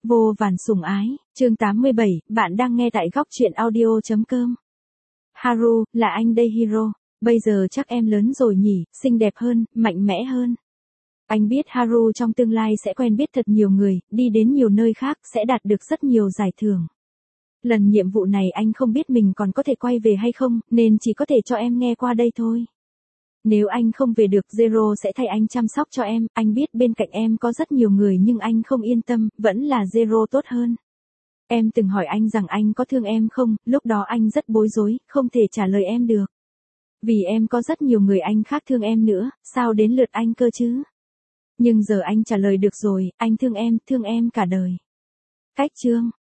Vô vàn sủng ái, chương 87, bạn đang nghe tại góc truyện audio.com. Haru, là anh đây Hiro. Bây giờ chắc em lớn rồi nhỉ, xinh đẹp hơn, mạnh mẽ hơn. Anh biết Haru trong tương lai sẽ quen biết thật nhiều người, đi đến nhiều nơi khác, sẽ đạt được rất nhiều giải thưởng. Lần nhiệm vụ này anh không biết mình còn có thể quay về hay không, nên chỉ có thể cho em nghe qua đây thôi. Nếu anh không về được, Zero sẽ thay anh chăm sóc cho em, anh biết bên cạnh em có rất nhiều người nhưng anh không yên tâm, vẫn là Zero tốt hơn. Em từng hỏi anh rằng anh có thương em không, lúc đó anh rất bối rối, không thể trả lời em được. Vì em có rất nhiều người anh khác thương em nữa, sao đến lượt anh cơ chứ? Nhưng giờ anh trả lời được rồi, anh thương em cả đời. Cách chương.